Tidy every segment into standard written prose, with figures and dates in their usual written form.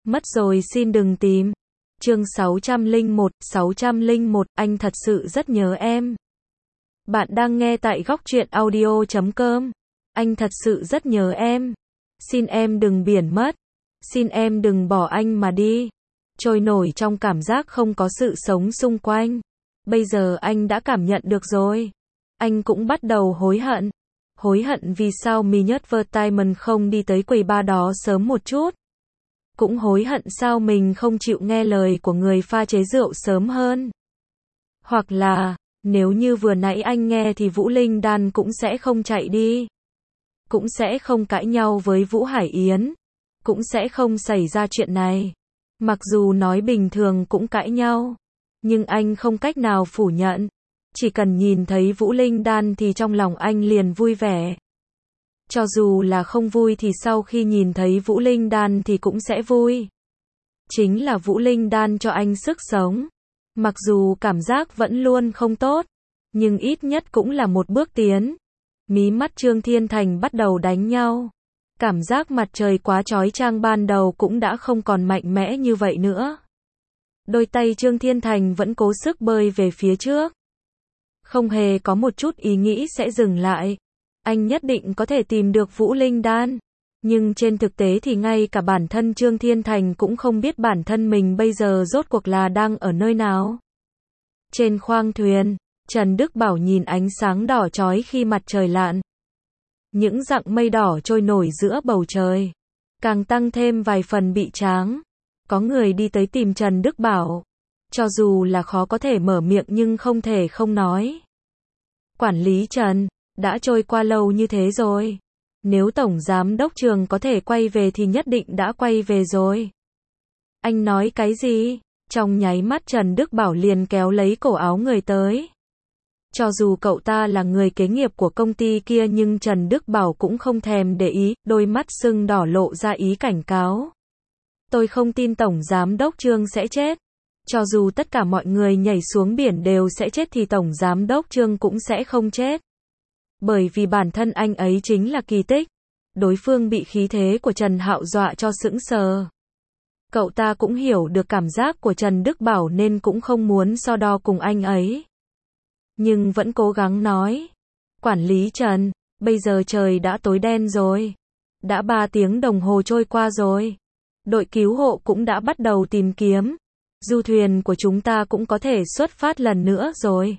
Mất rồi xin đừng tìm. Chương 601, anh thật sự rất nhớ em. Bạn đang nghe tại Góc Truyện Audio.com. Anh thật sự rất nhớ em. Xin em đừng biển mất. Xin em đừng bỏ anh mà đi. Trôi nổi trong cảm giác không có sự sống xung quanh. Bây giờ anh đã cảm nhận được rồi. Anh cũng bắt đầu hối hận. Hối hận vì sao Advertisement không đi tới quầy bar đó sớm một chút. Cũng hối hận sao mình không chịu nghe lời của người pha chế rượu sớm hơn. Hoặc là, nếu như vừa nãy anh nghe thì Vũ Linh Đan cũng sẽ không chạy đi. Cũng sẽ không cãi nhau với Vũ Hải Yến. Cũng sẽ không xảy ra chuyện này. Mặc dù nói bình thường cũng cãi nhau. Nhưng anh không cách nào phủ nhận. Chỉ cần nhìn thấy Vũ Linh Đan thì trong lòng anh liền vui vẻ. Cho dù là không vui thì sau khi nhìn thấy Vũ Linh Đan thì cũng sẽ vui. Chính là Vũ Linh Đan cho anh sức sống. Mặc dù cảm giác vẫn luôn không tốt, nhưng ít nhất cũng là một bước tiến. Mí mắt Trương Thiên Thành bắt đầu đánh nhau. Cảm giác mặt trời quá chói chang ban đầu cũng đã không còn mạnh mẽ như vậy nữa. Đôi tay Trương Thiên Thành vẫn cố sức bơi về phía trước. Không hề có một chút ý nghĩ sẽ dừng lại. Anh nhất định có thể tìm được Vũ Linh Đan. Nhưng trên thực tế thì ngay cả bản thân Trương Thiên Thành cũng không biết bản thân mình bây giờ rốt cuộc là đang ở nơi nào. Trên khoang thuyền, Trần Đức Bảo nhìn ánh sáng đỏ chói khi mặt trời lặn. Những dặng mây đỏ trôi nổi giữa bầu trời. Càng tăng thêm vài phần bị tráng. Có người đi tới tìm Trần Đức Bảo. Cho dù là khó có thể mở miệng nhưng không thể không nói. Quản lý Trần, đã trôi qua lâu như thế rồi. Nếu Tổng Giám Đốc Trường có thể quay về thì nhất định đã quay về rồi. Anh nói cái gì? Trong nháy mắt Trần Đức Bảo liền kéo lấy cổ áo người tới. Cho dù cậu ta là người kế nghiệp của công ty kia nhưng Trần Đức Bảo cũng không thèm để ý, đôi mắt sưng đỏ lộ ra ý cảnh cáo. Tôi không tin Tổng Giám Đốc Trương sẽ chết. Cho dù tất cả mọi người nhảy xuống biển đều sẽ chết thì Tổng Giám Đốc Trương cũng sẽ không chết. Bởi vì bản thân anh ấy chính là kỳ tích. Đối phương bị khí thế của Trần Hạo dọa cho sững sờ. Cậu ta cũng hiểu được cảm giác của Trần Đức Bảo nên cũng không muốn so đo cùng anh ấy. Nhưng vẫn cố gắng nói. Quản lý Trần, bây giờ trời đã tối đen rồi. Đã 3 tiếng đồng hồ trôi qua rồi. Đội cứu hộ cũng đã bắt đầu tìm kiếm. Du thuyền của chúng ta cũng có thể xuất phát lần nữa rồi.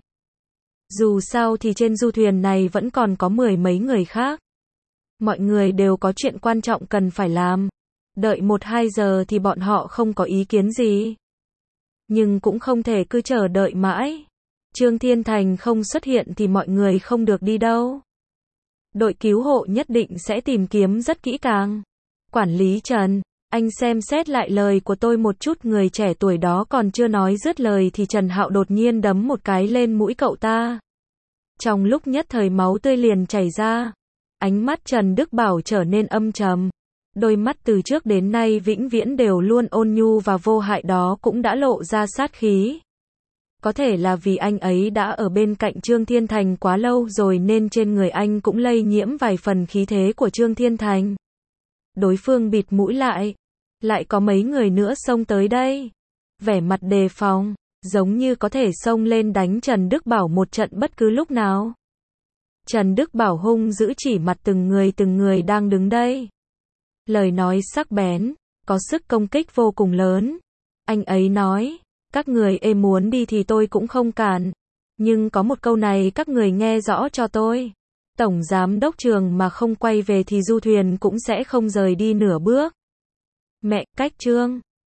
Dù sao thì trên du thuyền này vẫn còn có 10 mấy người khác. Mọi người đều có chuyện quan trọng cần phải làm. Đợi 1-2 giờ thì bọn họ không có ý kiến gì. Nhưng cũng không thể cứ chờ đợi mãi. Trương Thiên Thành không xuất hiện thì mọi người không được đi đâu. Đội cứu hộ nhất định sẽ tìm kiếm rất kỹ càng. Quản lý Trần, anh xem xét lại lời của tôi một chút. Người trẻ tuổi đó còn chưa nói dứt lời thì Trần Hạo đột nhiên đấm một cái lên mũi cậu ta. Trong lúc nhất thời máu tươi liền chảy ra. Ánh mắt Trần Đức Bảo trở nên âm trầm. Đôi mắt từ trước đến nay vĩnh viễn đều luôn ôn nhu và vô hại đó cũng đã lộ ra sát khí. Có thể là vì anh ấy đã ở bên cạnh Trương Thiên Thành quá lâu rồi nên trên người anh cũng lây nhiễm vài phần khí thế của Trương Thiên Thành. Đối phương bịt mũi lại. Lại có mấy người nữa xông tới đây. Vẻ mặt đề phòng, giống như có thể xông lên đánh Trần Đức Bảo một trận bất cứ lúc nào. Trần Đức Bảo hung dữ chỉ mặt từng người đang đứng đây. Lời nói sắc bén, có sức công kích vô cùng lớn. Anh ấy nói, các người muốn đi thì tôi cũng không cản. Nhưng có một câu này các người nghe rõ cho tôi. Tổng Giám Đốc Trường mà không quay về thì du thuyền cũng sẽ không rời đi nửa bước. Mẹ, cách Trương.